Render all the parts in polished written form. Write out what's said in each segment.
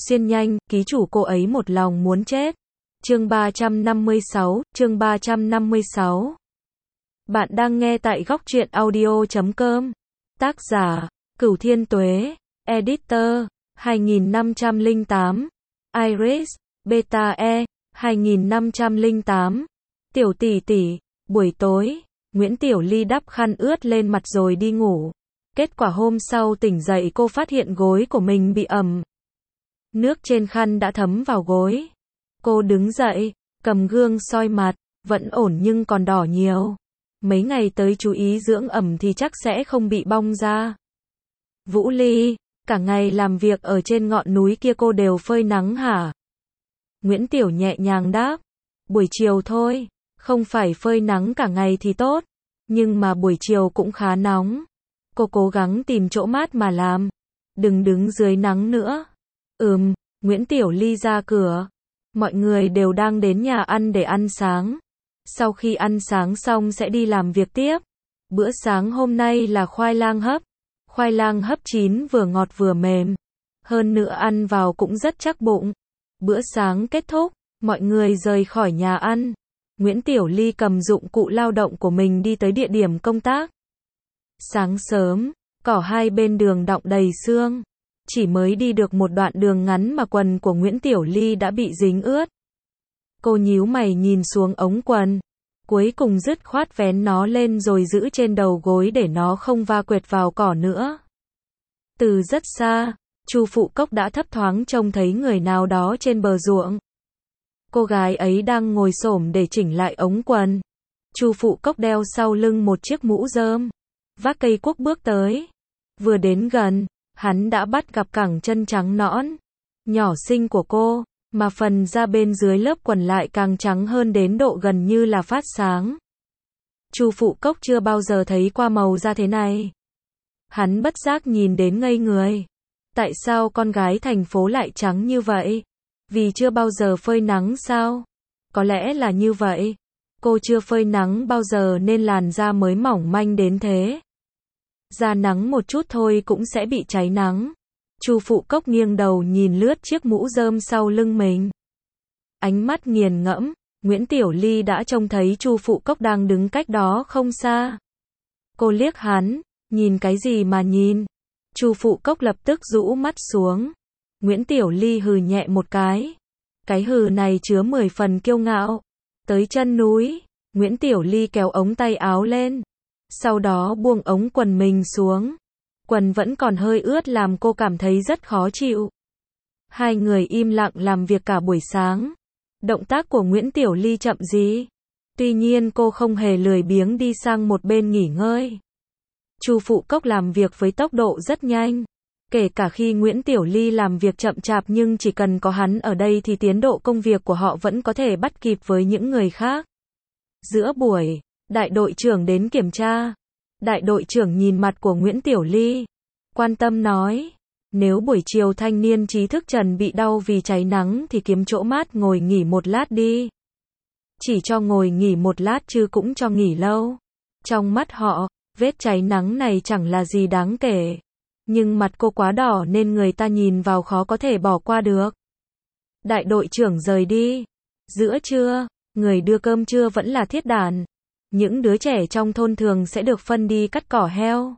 Xuyên nhanh, ký chủ cô ấy một lòng muốn chết. Chương 356. Bạn đang nghe tại góc truyện audio.com. Tác giả, Cửu Thiên Tuế. Editor, 2508. Iris, Beta E, 2508. Tiểu tỷ tỷ, buổi tối, Nguyễn Tiểu Ly đắp khăn ướt lên mặt rồi đi ngủ. Kết quả hôm sau tỉnh dậy cô phát hiện gối của mình bị ẩm. Nước trên khăn đã thấm vào gối. Cô đứng dậy, cầm gương soi mặt, vẫn ổn nhưng còn đỏ nhiều. Mấy ngày tới chú ý dưỡng ẩm thì chắc sẽ không bị bong ra. Vũ Ly, cả ngày làm việc ở trên ngọn núi kia cô đều phơi nắng hả? Nguyễn Tiểu nhẹ nhàng đáp. Buổi chiều thôi, không phải phơi nắng cả ngày thì tốt, nhưng mà buổi chiều cũng khá nóng. Cô cố gắng tìm chỗ mát mà làm, đừng đứng dưới nắng nữa. Nguyễn Tiểu Ly ra cửa. Mọi người đều đang đến nhà ăn để ăn sáng. Sau khi ăn sáng xong sẽ đi làm việc tiếp. Bữa sáng hôm nay là khoai lang hấp. Khoai lang hấp chín vừa ngọt vừa mềm. Hơn nữa ăn vào cũng rất chắc bụng. Bữa sáng kết thúc, mọi người rời khỏi nhà ăn. Nguyễn Tiểu Ly cầm dụng cụ lao động của mình đi tới địa điểm công tác. Sáng sớm, cỏ hai bên đường đọng đầy sương. Chỉ mới đi được một đoạn đường ngắn mà quần của Nguyễn Tiểu Ly đã bị dính ướt. Cô nhíu mày nhìn xuống ống quần. Cuối cùng dứt khoát vén nó lên rồi giữ trên đầu gối để nó không va quệt vào cỏ nữa. Từ rất xa, Chu Phụ Cốc đã thấp thoáng trông thấy người nào đó trên bờ ruộng. Cô gái ấy đang ngồi xổm để chỉnh lại ống quần. Chu Phụ Cốc đeo sau lưng một chiếc mũ rơm, vác cây cuốc bước tới. Vừa đến gần, hắn đã bắt gặp cẳng chân trắng nõn, nhỏ xinh của cô, mà phần da bên dưới lớp quần lại càng trắng hơn đến độ gần như là phát sáng. Chu Phụ Cốc chưa bao giờ thấy qua màu da thế này. Hắn bất giác nhìn đến ngây người. Tại sao con gái thành phố lại trắng như vậy? Vì chưa bao giờ phơi nắng sao? Có lẽ là như vậy. Cô chưa phơi nắng bao giờ nên làn da mới mỏng manh đến thế. Ra nắng một chút thôi cũng sẽ bị cháy nắng. Chu Phụ Cốc nghiêng đầu nhìn lướt chiếc mũ rơm sau lưng mình. Ánh mắt nghiền ngẫm, Nguyễn Tiểu Ly đã trông thấy Chu Phụ Cốc đang đứng cách đó không xa. Cô liếc hắn, nhìn cái gì mà nhìn? Chu Phụ Cốc lập tức rũ mắt xuống. Nguyễn Tiểu Ly hừ nhẹ một cái. Cái hừ này chứa 10 phần kiêu ngạo. Tới chân núi, Nguyễn Tiểu Ly kéo ống tay áo lên. Sau đó buông ống quần mình xuống. Quần vẫn còn hơi ướt làm cô cảm thấy rất khó chịu. Hai người im lặng làm việc cả buổi sáng. Động tác của Nguyễn Tiểu Ly chậm gì. Tuy nhiên cô không hề lười biếng đi sang một bên nghỉ ngơi. Chu Phụ Cốc làm việc với tốc độ rất nhanh. Kể cả khi Nguyễn Tiểu Ly làm việc chậm chạp nhưng chỉ cần có hắn ở đây thì tiến độ công việc của họ vẫn có thể bắt kịp với những người khác. Giữa buổi, đại đội trưởng đến kiểm tra. Đại đội trưởng nhìn mặt của Nguyễn Tiểu Ly, quan tâm nói, nếu buổi chiều thanh niên trí thức Trần bị đau vì cháy nắng thì kiếm chỗ mát ngồi nghỉ một lát đi. Chỉ cho ngồi nghỉ một lát chứ cũng cho nghỉ lâu. Trong mắt họ, vết cháy nắng này chẳng là gì đáng kể. Nhưng mặt cô quá đỏ nên người ta nhìn vào khó có thể bỏ qua được. Đại đội trưởng rời đi. Giữa trưa, người đưa cơm trưa vẫn là Thiết Đản. Những đứa trẻ trong thôn thường sẽ được phân đi cắt cỏ heo.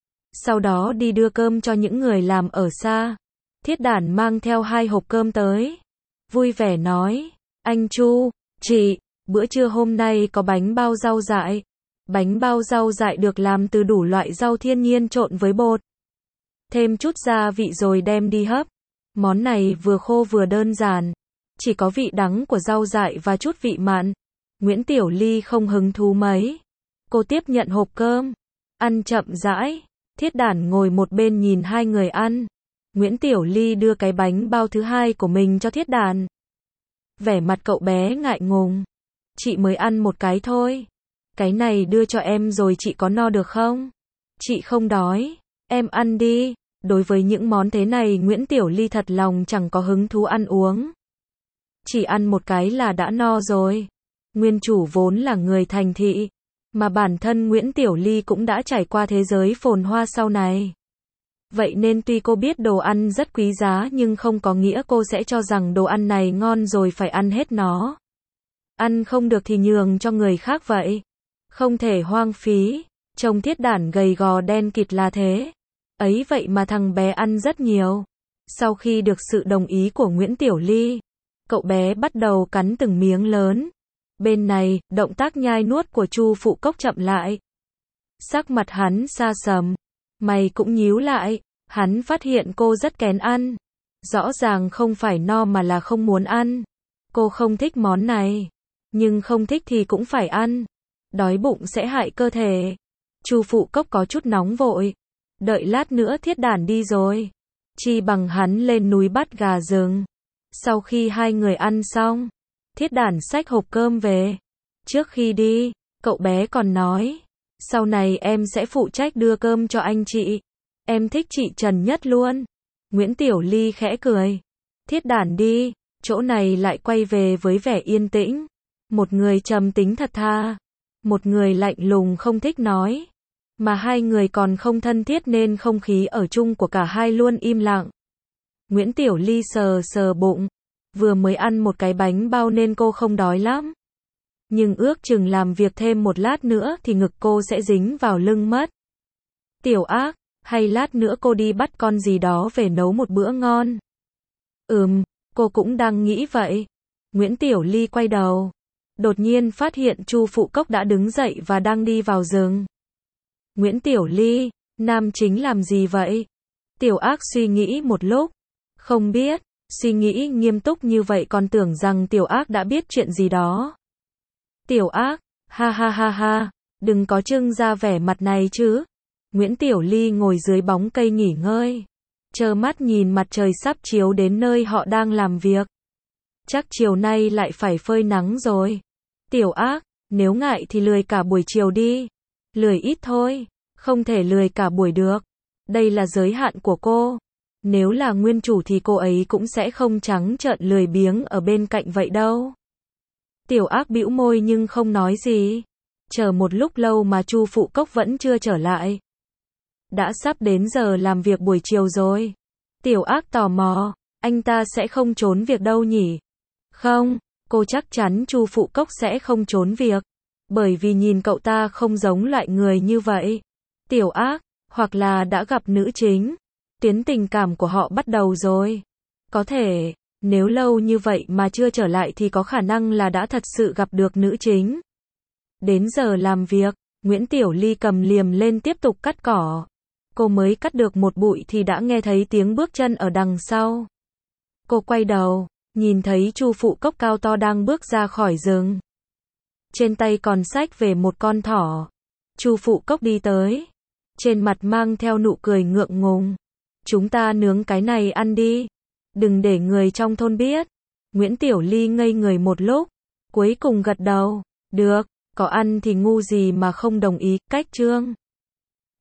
Sau đó đi đưa cơm cho những người làm ở xa. Thiết Đản mang theo 2 hộp cơm tới. Vui vẻ nói, anh Chu, chị, bữa trưa hôm nay có bánh bao rau dại. Bánh bao rau dại được làm từ đủ loại rau thiên nhiên trộn với bột. Thêm chút gia vị rồi đem đi hấp. Món này vừa khô vừa đơn giản. Chỉ có vị đắng của rau dại và chút vị mặn. Nguyễn Tiểu Ly không hứng thú mấy. Cô tiếp nhận hộp cơm. Ăn chậm rãi. Thiết Đản ngồi một bên nhìn hai người ăn. Nguyễn Tiểu Ly đưa cái bánh bao thứ hai của mình cho Thiết Đản. Vẻ mặt cậu bé ngại ngùng. Chị mới ăn một cái thôi. Cái này đưa cho em rồi chị có no được không? Chị không đói. Em ăn đi. Đối với những món thế này Nguyễn Tiểu Ly thật lòng chẳng có hứng thú ăn uống. Chỉ ăn một cái là đã no rồi. Nguyên chủ vốn là người thành thị, mà bản thân Nguyễn Tiểu Ly cũng đã trải qua thế giới phồn hoa sau này. Vậy nên tuy cô biết đồ ăn rất quý giá nhưng không có nghĩa cô sẽ cho rằng đồ ăn này ngon rồi phải ăn hết nó. Ăn không được thì nhường cho người khác vậy. Không thể hoang phí. Trông Thiết Đản gầy gò đen kịt là thế. Ấy vậy mà thằng bé ăn rất nhiều. Sau khi được sự đồng ý của Nguyễn Tiểu Ly, cậu bé bắt đầu cắn từng miếng lớn. Bên này, động tác nhai nuốt của Chu Phụ Cốc chậm lại. Sắc mặt hắn xa sầm. Mày cũng nhíu lại. Hắn phát hiện cô rất kén ăn. Rõ ràng không phải no mà là không muốn ăn. Cô không thích món này. Nhưng không thích thì cũng phải ăn. Đói bụng sẽ hại cơ thể. Chu Phụ Cốc có chút nóng vội. Đợi lát nữa Thiết Đản đi rồi. Chi bằng hắn lên núi bắt gà rừng. Sau khi hai người ăn xong, Thiết Đản xách hộp cơm về. Trước khi đi, cậu bé còn nói, sau này em sẽ phụ trách đưa cơm cho anh chị. Em thích chị Trần nhất luôn. Nguyễn Tiểu Ly khẽ cười. Thiết Đản đi, chỗ này lại quay về với vẻ yên tĩnh. Một người trầm tính thật thà, một người lạnh lùng không thích nói. Mà hai người còn không thân thiết nên không khí ở chung của cả hai luôn im lặng. Nguyễn Tiểu Ly sờ sờ bụng. Vừa mới ăn một cái bánh bao nên cô không đói lắm. Nhưng ước chừng làm việc thêm một lát nữa thì ngực cô sẽ dính vào lưng mất. Tiểu Ác, hay lát nữa cô đi bắt con gì đó về nấu một bữa ngon. Cô cũng đang nghĩ vậy. Nguyễn Tiểu Ly quay đầu. Đột nhiên phát hiện Chu Phụ Cốc đã đứng dậy và đang đi vào rừng. Nguyễn Tiểu Ly, nam chính làm gì vậy? Tiểu Ác suy nghĩ một lúc. Không biết, suy nghĩ nghiêm túc như vậy còn tưởng rằng Tiểu Ác đã biết chuyện gì đó. Tiểu Ác, ha ha ha ha, đừng có trưng ra vẻ mặt này chứ. Nguyễn Tiểu Ly ngồi dưới bóng cây nghỉ ngơi. Trơ mắt nhìn mặt trời sắp chiếu đến nơi họ đang làm việc. Chắc chiều nay lại phải phơi nắng rồi. Tiểu Ác, nếu ngại thì lười cả buổi chiều đi. Lười ít thôi, không thể lười cả buổi được. Đây là giới hạn của cô. Nếu là nguyên chủ thì cô ấy cũng sẽ không trắng trợn lười biếng ở bên cạnh vậy đâu. Tiểu Ác bĩu môi nhưng không nói gì. Chờ một lúc lâu mà Chu Phụ Cốc vẫn chưa trở lại. Đã sắp đến giờ làm việc buổi chiều rồi. Tiểu Ác tò mò, anh ta sẽ không trốn việc đâu nhỉ? Không, cô chắc chắn Chu Phụ Cốc sẽ không trốn việc. Bởi vì nhìn cậu ta không giống loại người như vậy. Tiểu Ác, hoặc là đã gặp nữ chính. Tuyến tình cảm của họ bắt đầu rồi. Có thể, nếu lâu như vậy mà chưa trở lại thì có khả năng là đã thật sự gặp được nữ chính. Đến giờ làm việc, Nguyễn Tiểu Ly cầm liềm lên tiếp tục cắt cỏ. Cô mới cắt được một bụi thì đã nghe thấy tiếng bước chân ở đằng sau. Cô quay đầu, nhìn thấy Chu Phụ Cốc cao to đang bước ra khỏi rừng. Trên tay còn xách về một con thỏ. Chu Phụ Cốc đi tới. Trên mặt mang theo nụ cười ngượng ngùng. Chúng ta nướng cái này ăn đi. Đừng để người trong thôn biết. Nguyễn Tiểu Ly ngây người một lúc. Cuối cùng gật đầu. Được, có ăn thì ngu gì mà không đồng ý. Cách chương